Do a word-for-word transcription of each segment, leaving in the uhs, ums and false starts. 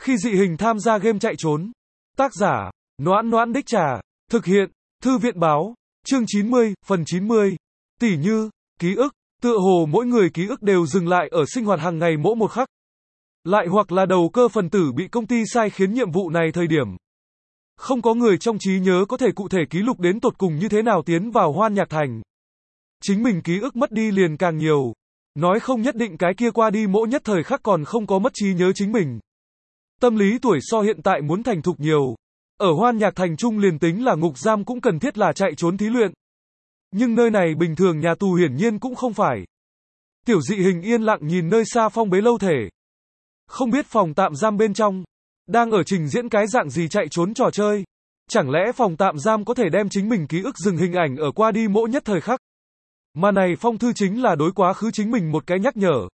Khi dị hình tham gia game chạy trốn. Tác giả, Noãn Noãn Đích Trà. Thực hiện, Thư viện báo. Chương chín mươi, phần chín mươi. Tỉ như, ký ức, tựa hồ mỗi người ký ức đều dừng lại ở sinh hoạt hàng ngày mỗi một khắc. Lại hoặc là đầu cơ phần tử bị công ty sai khiến nhiệm vụ này thời điểm. Không có người trong trí nhớ có thể cụ thể ký lục đến tột cùng như thế nào tiến vào Hoan Nhạc Thành. Chính mình ký ức mất đi liền càng nhiều. Nói không nhất định cái kia qua đi mỗi nhất thời khắc còn không có mất trí nhớ chính mình. Tâm lý tuổi so hiện tại muốn thành thục nhiều. Ở Hoan Nhạc Thành trung liền tính là ngục giam cũng cần thiết là chạy trốn thí luyện. Nhưng nơi này bình thường nhà tù hiển nhiên cũng không phải. Tiểu dị hình yên lặng nhìn nơi xa phong bế lâu thể. Không biết phòng tạm giam bên trong đang ở trình diễn cái dạng gì chạy trốn trò chơi. Chẳng lẽ phòng tạm giam có thể đem chính mình ký ức dừng hình ảnh ở qua đi mỗi nhất thời khắc. Mà này phong thư chính là đối quá khứ chính mình một cái nhắc nhở.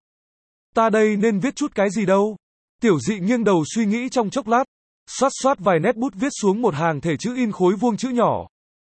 Ta đây nên viết chút cái gì đâu. Tiểu dị nghiêng đầu suy nghĩ trong chốc lát. Xoát xoát vài nét bút viết xuống một hàng thể chữ in khối vuông chữ nhỏ.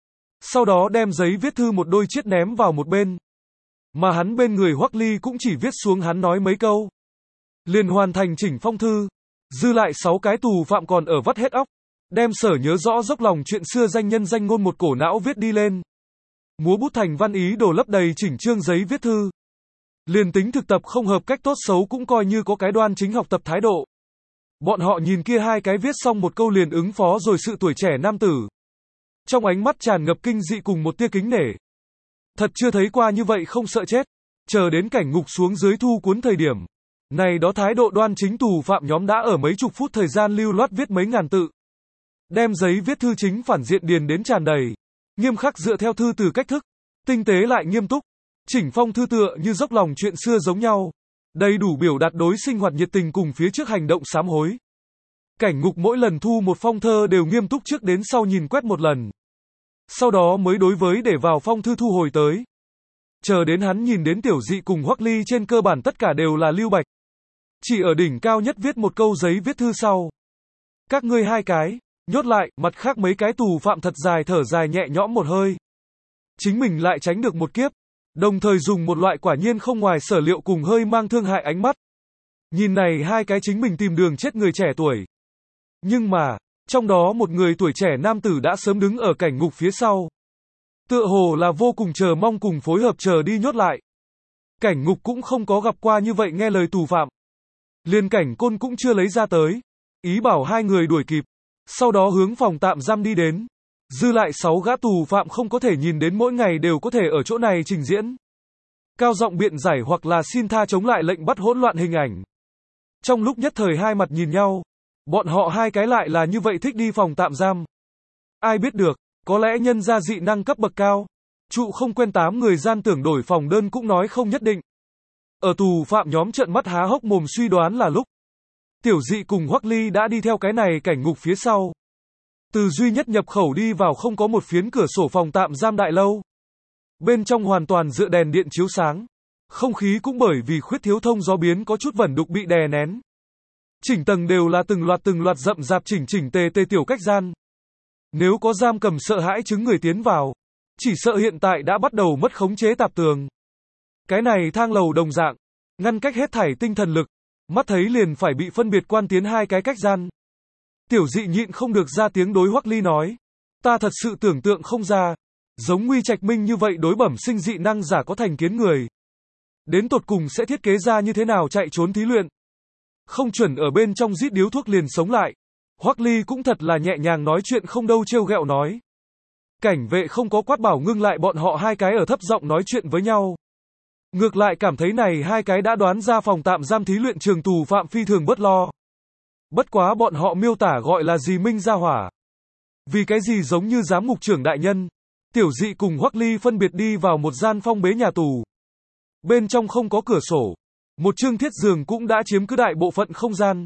Sau đó đem giấy viết thư một đôi chiếc ném vào một bên. Mà hắn bên người Hoắc Ly cũng chỉ viết xuống hắn nói mấy câu. Liền hoàn thành chỉnh phong thư. Dư lại sáu cái tù phạm còn ở vắt hết óc. Đem sở nhớ rõ dốc lòng chuyện xưa danh nhân danh ngôn một cổ não viết đi lên. Múa bút thành văn ý đồ lấp đầy chỉnh chương giấy viết thư. Liền tính thực tập không hợp cách tốt xấu cũng coi như có cái đoan chính học tập thái độ. Bọn họ nhìn kia hai cái viết xong một câu liền ứng phó rồi sự tuổi trẻ nam tử. Trong ánh mắt tràn ngập kinh dị cùng một tia kính nể. Thật chưa thấy qua như vậy không sợ chết. Chờ đến cảnh ngục xuống dưới thu cuốn thời điểm. Này đó thái độ đoan chính tù phạm nhóm đã ở mấy chục phút thời gian lưu loát viết mấy ngàn tự. Đem giấy viết thư chính phản diện điền đến tràn đầy. Nghiêm khắc dựa theo thư từ cách thức. Tinh tế lại nghiêm túc. Chỉnh phong thư tựa như dốc lòng chuyện xưa giống nhau. Đầy đủ biểu đạt đối sinh hoạt nhiệt tình cùng phía trước hành động sám hối. Cảnh ngục mỗi lần thu một phong thơ đều nghiêm túc trước đến sau nhìn quét một lần. Sau đó mới đối với để vào phong thư thu hồi tới. Chờ đến hắn nhìn đến tiểu dị cùng Hoắc Ly trên cơ bản tất cả đều là lưu bạch. Chỉ ở đỉnh cao nhất viết một câu giấy viết thư sau. Các ngươi hai cái, nhốt lại, mặt khác mấy cái tù phạm thật dài thở dài nhẹ nhõm một hơi. Chính mình lại tránh được một kiếp. Đồng thời dùng một loại quả nhiên không ngoài sở liệu cùng hơi mang thương hại ánh mắt. Nhìn này hai cái chính mình tìm đường chết người trẻ tuổi. Nhưng mà, trong đó một người tuổi trẻ nam tử đã sớm đứng ở cảnh ngục phía sau. Tựa hồ là vô cùng chờ mong cùng phối hợp chờ đi nhốt lại. Cảnh ngục cũng không có gặp qua như vậy nghe lời tù phạm. Liên cảnh côn cũng chưa lấy ra tới. Ý bảo hai người đuổi kịp. Sau đó hướng phòng tạm giam đi đến. Dư lại sáu gã tù phạm không có thể nhìn đến mỗi ngày đều có thể ở chỗ này trình diễn. Cao giọng biện giải hoặc là xin tha chống lại lệnh bắt hỗn loạn hình ảnh. Trong lúc nhất thời hai mặt nhìn nhau. Bọn họ hai cái lại là như vậy thích đi phòng tạm giam. Ai biết được, có lẽ nhân ra dị năng cấp bậc cao. Trụ không quen tám người gian tưởng đổi phòng đơn cũng nói không nhất định. Ở tù phạm nhóm trợn mắt há hốc mồm suy đoán là lúc. Tiểu dị cùng Hoắc Ly đã đi theo cái này cảnh ngục phía sau. Từ duy nhất nhập khẩu đi vào không có một phiến cửa sổ phòng tạm giam đại lâu. Bên trong hoàn toàn dựa đèn điện chiếu sáng. Không khí cũng bởi vì khuyết thiếu thông gió biến có chút vẩn đục bị đè nén. Chỉnh tầng đều là từng loạt từng loạt rậm rạp chỉnh chỉnh tề tề tiểu cách gian. Nếu có giam cầm sợ hãi chứng người tiến vào, chỉ sợ hiện tại đã bắt đầu mất khống chế tạp tường. Cái này thang lầu đồng dạng, ngăn cách hết thảy tinh thần lực, mắt thấy liền phải bị phân biệt quan tiến hai cái cách gian. Tiểu dị nhịn không được ra tiếng đối Hoắc Ly nói, ta thật sự tưởng tượng không ra, giống Nguy Trạch Minh như vậy đối bẩm sinh dị năng giả có thành kiến người. Đến tột cùng sẽ thiết kế ra như thế nào chạy trốn thí luyện. Không chuẩn ở bên trong rít điếu thuốc liền sống lại. Hoắc Ly cũng thật là nhẹ nhàng nói chuyện không đâu trêu ghẹo nói. Cảnh vệ không có quát bảo ngưng lại bọn họ hai cái ở thấp giọng nói chuyện với nhau. Ngược lại cảm thấy này hai cái đã đoán ra phòng tạm giam thí luyện trường tù phạm phi thường bất lo. Bất quá bọn họ miêu tả gọi là gì minh gia hỏa. Vì cái gì giống như giám ngục trưởng đại nhân. Tiểu dị cùng Hoắc Ly phân biệt đi vào một gian phong bế nhà tù. Bên trong không có cửa sổ. Một chương thiết giường cũng đã chiếm cứ đại bộ phận không gian.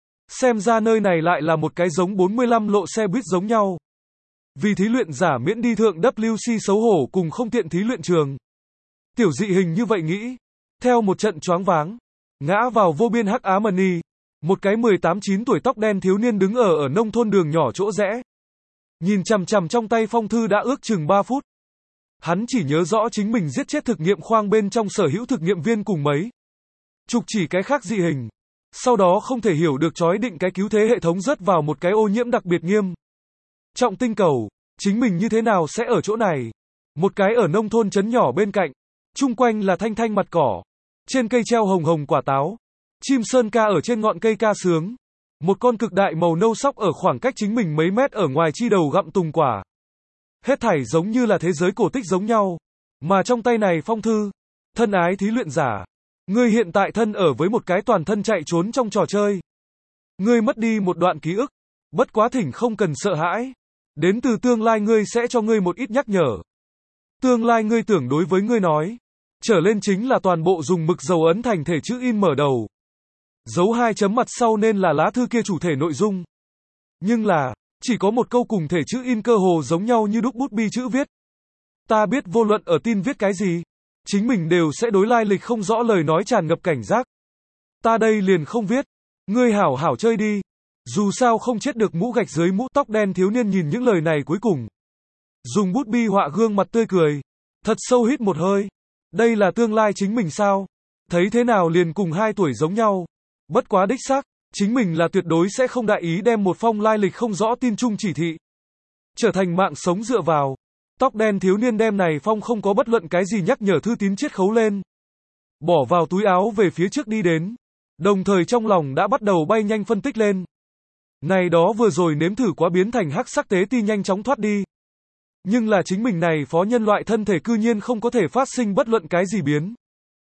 Xem ra nơi này lại là một cái giống bốn mươi lăm lộ xe buýt giống nhau. Vì thí luyện giả miễn đi thượng W C xấu hổ cùng không tiện thí luyện trường. Tiểu dị hình như vậy nghĩ. Theo một trận choáng váng. Ngã vào vô biên hắc ám mani. Một cái mười tám chín tuổi tóc đen thiếu niên đứng ở ở nông thôn đường nhỏ chỗ rẽ. Nhìn chằm chằm trong tay phong thư đã ước chừng ba phút. Hắn chỉ nhớ rõ chính mình giết chết thực nghiệm khoang bên trong sở hữu thực nghiệm viên cùng mấy chục chỉ cái khác dị hình. Sau đó không thể hiểu được chói định cái cứu thế hệ thống rớt vào một cái ô nhiễm đặc biệt nghiêm trọng tinh cầu, chính mình như thế nào sẽ ở chỗ này? Một cái ở nông thôn trấn nhỏ bên cạnh, chung quanh là thanh thanh mặt cỏ, trên cây treo hồng hồng quả táo, chim sơn ca ở trên ngọn cây ca sướng, một con cực đại màu nâu sóc ở khoảng cách chính mình mấy mét ở ngoài chi đầu gặm tùng quả. Hết thảy giống như là thế giới cổ tích giống nhau, mà trong tay này phong thư, thân ái thí luyện giả, ngươi hiện tại thân ở với một cái toàn thân chạy trốn trong trò chơi. Ngươi mất đi một đoạn ký ức, bất quá thỉnh không cần sợ hãi. Đến từ tương lai ngươi sẽ cho ngươi một ít nhắc nhở. Tương lai ngươi tưởng đối với ngươi nói. Trở lên chính là toàn bộ dùng mực dầu ấn thành thể chữ in mở đầu. Dấu hai chấm mặt sau nên là lá thư kia chủ thể nội dung. Nhưng là, chỉ có một câu cùng thể chữ in cơ hồ giống nhau như đúc bút bi chữ viết. Ta biết vô luận ở tin viết cái gì, chính mình đều sẽ đối lai lịch không rõ lời nói tràn ngập cảnh giác. Ta đây liền không viết. Ngươi hảo hảo chơi đi. Dù sao không chết được mũ gạch dưới mũ tóc đen thiếu niên nhìn những lời này cuối cùng. Dùng bút bi họa gương mặt tươi cười. Thật sâu hít một hơi. Đây là tương lai chính mình sao? Thấy thế nào liền cùng hai tuổi giống nhau. Bất quá đích xác, chính mình là tuyệt đối sẽ không đại ý đem một phong lai lịch không rõ tin chung chỉ thị. Trở thành mạng sống dựa vào. Tóc đen thiếu niên đem này phong không có bất luận cái gì nhắc nhở thư tín chiết khấu lên. Bỏ vào túi áo về phía trước đi đến. Đồng thời trong lòng đã bắt đầu bay nhanh phân tích lên. Này đó vừa rồi nếm thử quá biến thành hắc sắc tế ti nhanh chóng thoát đi. Nhưng là chính mình này phó nhân loại thân thể cư nhiên không có thể phát sinh bất luận cái gì biến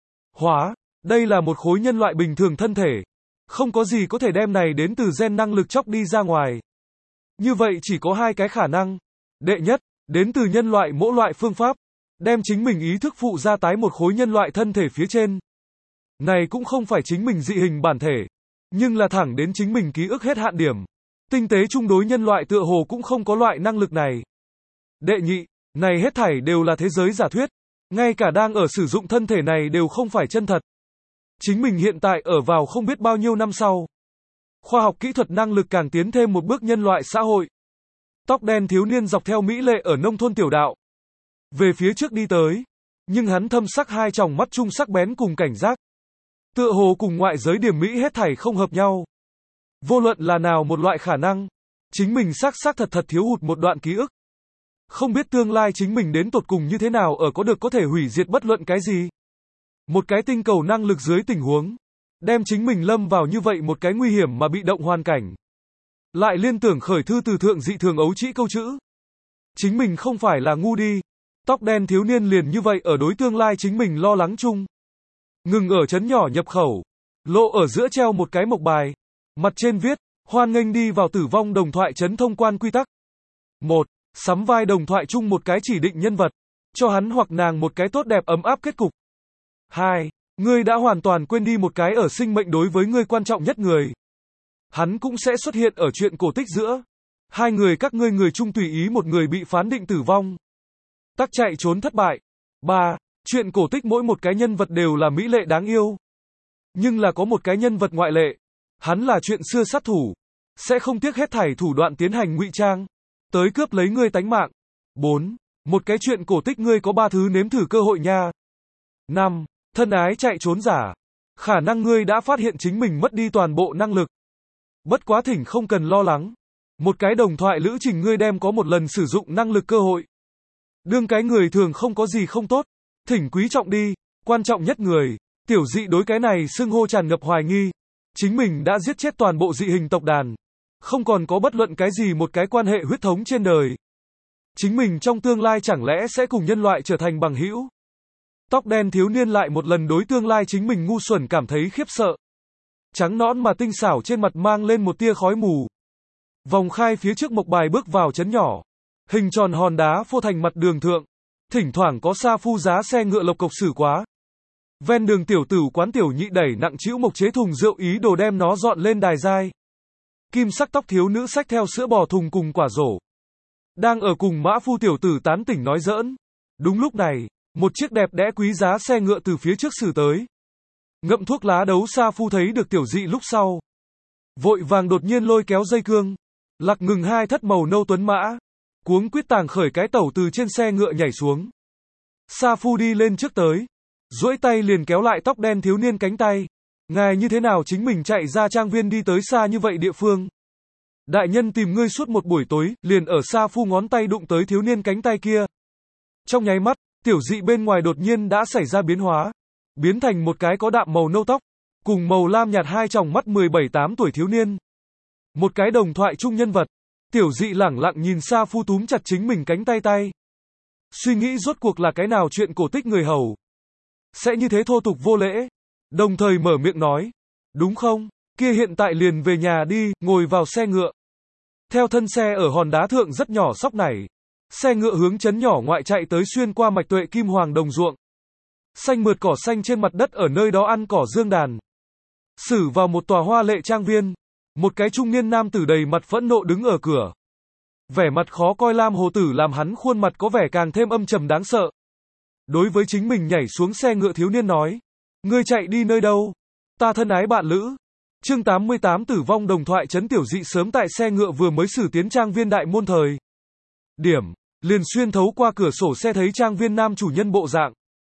hóa. Đây là một khối nhân loại bình thường thân thể. Không có gì có thể đem này đến từ gen năng lực chóc đi ra ngoài. Như vậy chỉ có hai cái khả năng. Đệ nhất, đến từ nhân loại mỗi loại phương pháp. Đem chính mình ý thức phụ ra tái một khối nhân loại thân thể phía trên. Này cũng không phải chính mình dị hình bản thể. Nhưng là thẳng đến chính mình ký ức hết hạn điểm. Tinh tế chung đối nhân loại tựa hồ cũng không có loại năng lực này. Đệ nhị, này hết thảy đều là thế giới giả thuyết. Ngay cả đang ở sử dụng thân thể này đều không phải chân thật. Chính mình hiện tại ở vào không biết bao nhiêu năm sau. Khoa học kỹ thuật năng lực càng tiến thêm một bước nhân loại xã hội. Tóc đen thiếu niên dọc theo mỹ lệ ở nông thôn tiểu đạo. Về phía trước đi tới. Nhưng hắn thâm sắc hai tròng mắt trung sắc bén cùng cảnh giác. Tựa hồ cùng ngoại giới điểm mỹ hết thảy không hợp nhau. Vô luận là nào một loại khả năng. Chính mình xác xác thật thật thiếu hụt một đoạn ký ức. Không biết tương lai chính mình đến tột cùng như thế nào ở có được có thể hủy diệt bất luận cái gì. Một cái tinh cầu năng lực dưới tình huống. Đem chính mình lâm vào như vậy một cái nguy hiểm mà bị động hoàn cảnh. Lại liên tưởng khởi thư từ thượng dị thường ấu trĩ câu chữ. Chính mình không phải là ngu đi. Tóc đen thiếu niên liền như vậy ở đối tương lai chính mình lo lắng chung. Ngừng ở trấn nhỏ nhập khẩu. Lộ ở giữa treo một cái mộc bài. Mặt trên viết, hoan nghênh đi vào tử vong đồng thoại trấn thông quan quy tắc. một. Sắm vai đồng thoại chung một cái chỉ định nhân vật. Cho hắn hoặc nàng một cái tốt đẹp ấm áp kết cục. hai. Ngươi đã hoàn toàn quên đi một cái ở sinh mệnh đối với ngươi quan trọng nhất người. Hắn cũng sẽ xuất hiện ở chuyện cổ tích giữa. Hai người các ngươi người chung tùy ý một người bị phán định tử vong. Tắc chạy trốn thất bại. ba. Chuyện cổ tích mỗi một cái nhân vật đều là mỹ lệ đáng yêu. Nhưng là có một cái nhân vật ngoại lệ. Hắn là chuyện xưa sát thủ. Sẽ không tiếc hết thảy thủ đoạn tiến hành ngụy trang. Tới cướp lấy ngươi tánh mạng. bốn. Một cái chuyện cổ tích ngươi có ba thứ nếm thử cơ hội nha. năm. Thân ái chạy trốn giả. Khả năng ngươi đã phát hiện chính mình mất đi toàn bộ năng lực. Bất quá thỉnh không cần lo lắng. Một cái đồng thoại lữ trình ngươi đem có một lần sử dụng năng lực cơ hội. Đương cái người thường không có gì không tốt. Thỉnh quý trọng đi. Quan trọng nhất người. Tiểu dị đối cái này xưng hô tràn ngập hoài nghi. Chính mình đã giết chết toàn bộ dị hình tộc đàn. Không còn có bất luận cái gì một cái quan hệ huyết thống trên đời. Chính mình trong tương lai chẳng lẽ sẽ cùng nhân loại trở thành bằng hữu. Tóc đen thiếu niên lại một lần đối tương lai chính mình ngu xuẩn cảm thấy khiếp sợ. Trắng nõn mà tinh xảo trên mặt mang lên một tia khói mù. Vòng khai phía trước mộc bài bước vào trấn nhỏ. Hình tròn hòn đá phô thành mặt đường thượng. Thỉnh thoảng có sa phu giá xe ngựa lộc cộc xử quá. Ven đường tiểu tử quán tiểu nhị đẩy nặng trĩu mộc chế thùng rượu ý đồ đem nó dọn lên đài giai. Kim sắc tóc thiếu nữ xách theo sữa bò thùng cùng quả rổ. Đang ở cùng mã phu tiểu tử tán tỉnh nói giỡn. Đúng lúc này, một chiếc đẹp đẽ quý giá xe ngựa từ phía trước xử tới. Ngậm thuốc lá đấu sa phu thấy được tiểu dị lúc sau. Vội vàng đột nhiên lôi kéo dây cương. Lạc ngừng hai thất màu nâu tuấn mã. Cuống quyết tàng khởi cái tẩu từ trên xe ngựa nhảy xuống. Sa phu đi lên trước tới. Duỗi tay liền kéo lại tóc đen thiếu niên cánh tay. Ngài như thế nào chính mình chạy ra trang viên đi tới xa như vậy địa phương? Đại nhân tìm ngươi suốt một buổi tối, liền ở xa phu ngón tay đụng tới thiếu niên cánh tay kia. Trong nháy mắt, tiểu dị bên ngoài đột nhiên đã xảy ra biến hóa. Biến thành một cái có đạm màu nâu tóc, cùng màu lam nhạt hai tròng mắt mười bảy tám tuổi thiếu niên. Một cái đồng thoại chung nhân vật. Tiểu dị lẳng lặng nhìn xa phu túm chặt chính mình cánh tay tay. Suy nghĩ rốt cuộc là cái nào chuyện cổ tích người hầu. Sẽ như thế thô tục vô lễ. Đồng thời mở miệng nói. Đúng không? Kia hiện tại liền về nhà đi, ngồi vào xe ngựa. Theo thân xe ở hòn đá thượng rất nhỏ sóc nảy. Xe ngựa hướng trấn nhỏ ngoại chạy tới xuyên qua mạch tuệ kim hoàng đồng ruộng. Xanh mượt cỏ xanh trên mặt đất ở nơi đó ăn cỏ dương đàn. Xử vào một tòa hoa lệ trang viên. Một cái trung niên nam tử đầy mặt phẫn nộ đứng ở cửa. Vẻ mặt khó coi lam hồ tử làm hắn khuôn mặt có vẻ càng thêm âm trầm đáng sợ. Đối với chính mình nhảy xuống xe ngựa thiếu niên nói. Ngươi chạy đi nơi đâu? Ta thân ái bạn lữ. Chương tám mươi tám tử vong đồng thoại trấn tiểu dị sớm tại xe ngựa vừa mới xử tiến trang viên đại môn thời. Điểm. Liền xuyên thấu qua cửa sổ xe thấy trang viên nam chủ nhân bộ dạng.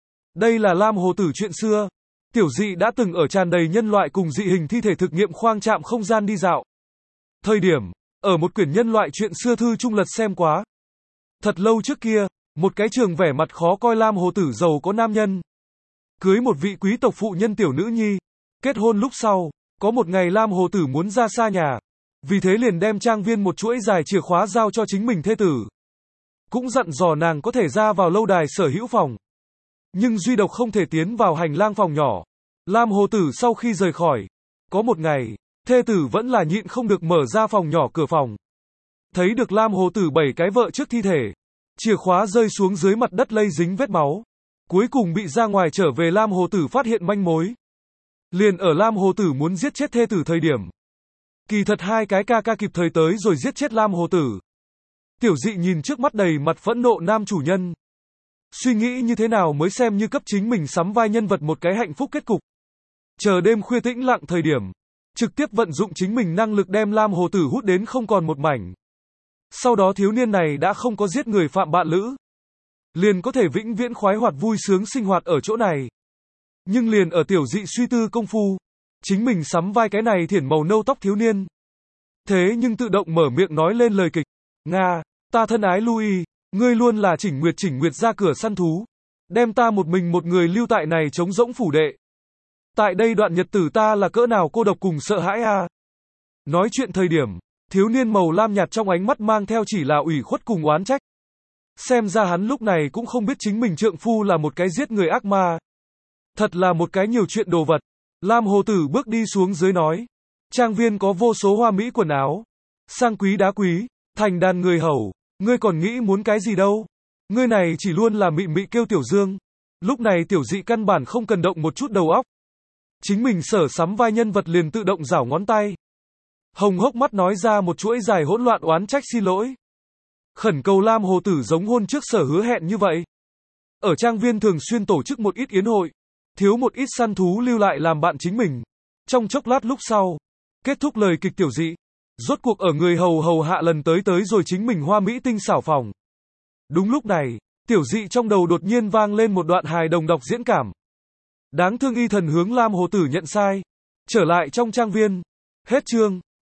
Đây là lam hồ tử chuyện xưa. Tiểu dị đã từng ở tràn đầy nhân loại cùng dị hình thi thể thực nghiệm khoang trạm không gian đi dạo. Thời điểm. Ở một quyển nhân loại chuyện xưa thư trung lật xem quá. Thật lâu trước kia, một cái trường vẻ mặt khó coi lam hồ tử giàu có nam nhân. Cưới một vị quý tộc phụ nhân tiểu nữ nhi. Kết hôn lúc sau, có một ngày lam hồ tử muốn ra xa nhà. Vì thế liền đem trang viên một chuỗi dài chìa khóa giao cho chính mình thê tử. Cũng dặn dò nàng có thể ra vào lâu đài sở hữu phòng. Nhưng duy độc không thể tiến vào hành lang phòng nhỏ. Lam hồ tử sau khi rời khỏi. Có một ngày, thê tử vẫn là nhịn không được mở ra phòng nhỏ cửa phòng. Thấy được lam hồ tử bảy cái vợ trước thi thể. Chìa khóa rơi xuống dưới mặt đất lây dính vết máu. Cuối cùng bị ra ngoài trở về lam hồ tử phát hiện manh mối. Liền ở lam hồ tử muốn giết chết thê tử thời điểm. Kỳ thật hai cái ca ca kịp thời tới rồi giết chết lam hồ tử. Tiểu dị nhìn trước mắt đầy mặt phẫn nộ nam chủ nhân. Suy nghĩ như thế nào mới xem như cấp chính mình sắm vai nhân vật một cái hạnh phúc kết cục. Chờ đêm khuya tĩnh lặng thời điểm. Trực tiếp vận dụng chính mình năng lực đem lam hồ tử hút đến không còn một mảnh. Sau đó thiếu niên này đã không có giết người phạm bạn lữ. Liền có thể vĩnh viễn khoái hoạt vui sướng sinh hoạt ở chỗ này. Nhưng liền ở tiểu dị suy tư công phu. Chính mình sắm vai cái này thiển màu nâu tóc thiếu niên. Thế nhưng tự động mở miệng nói lên lời kịch. Nga, ta thân ái Louis, ngươi luôn là chỉnh nguyệt chỉnh nguyệt ra cửa săn thú. Đem ta một mình một người lưu tại này trống rỗng phủ đệ. Tại đây đoạn nhật tử ta là cỡ nào cô độc cùng sợ hãi a. À? Nói chuyện thời điểm, thiếu niên màu lam nhạt trong ánh mắt mang theo chỉ là ủy khuất cùng oán trách. Xem ra hắn lúc này cũng không biết chính mình trượng phu là một cái giết người ác ma. Thật là một cái nhiều chuyện đồ vật. Lam hồ tử bước đi xuống dưới nói. Trang viên có vô số hoa mỹ quần áo. Sang quý đá quý. Thành đàn người hầu. Ngươi còn nghĩ muốn cái gì đâu. Ngươi này chỉ luôn là mị mị kêu tiểu dương. Lúc này tiểu dị căn bản không cần động một chút đầu óc. Chính mình sở sắm vai nhân vật liền tự động giảo ngón tay. Hồng hốc mắt nói ra một chuỗi dài hỗn loạn oán trách xin lỗi. Khẩn cầu lam hồ tử giống hôn trước sở hứa hẹn như vậy. Ở trang viên thường xuyên tổ chức một ít yến hội. Thiếu một ít săn thú lưu lại làm bạn chính mình. Trong chốc lát lúc sau. Kết thúc lời kịch tiểu dị. Rốt cuộc ở người hầu hầu hạ lần tới tới rồi chính mình hoa mỹ tinh xảo phòng. Đúng lúc này, tiểu dị trong đầu đột nhiên vang lên một đoạn hài đồng đọc diễn cảm. Đáng thương y thần hướng lam hồ tử nhận sai. Trở lại trong trang viên. Hết chương.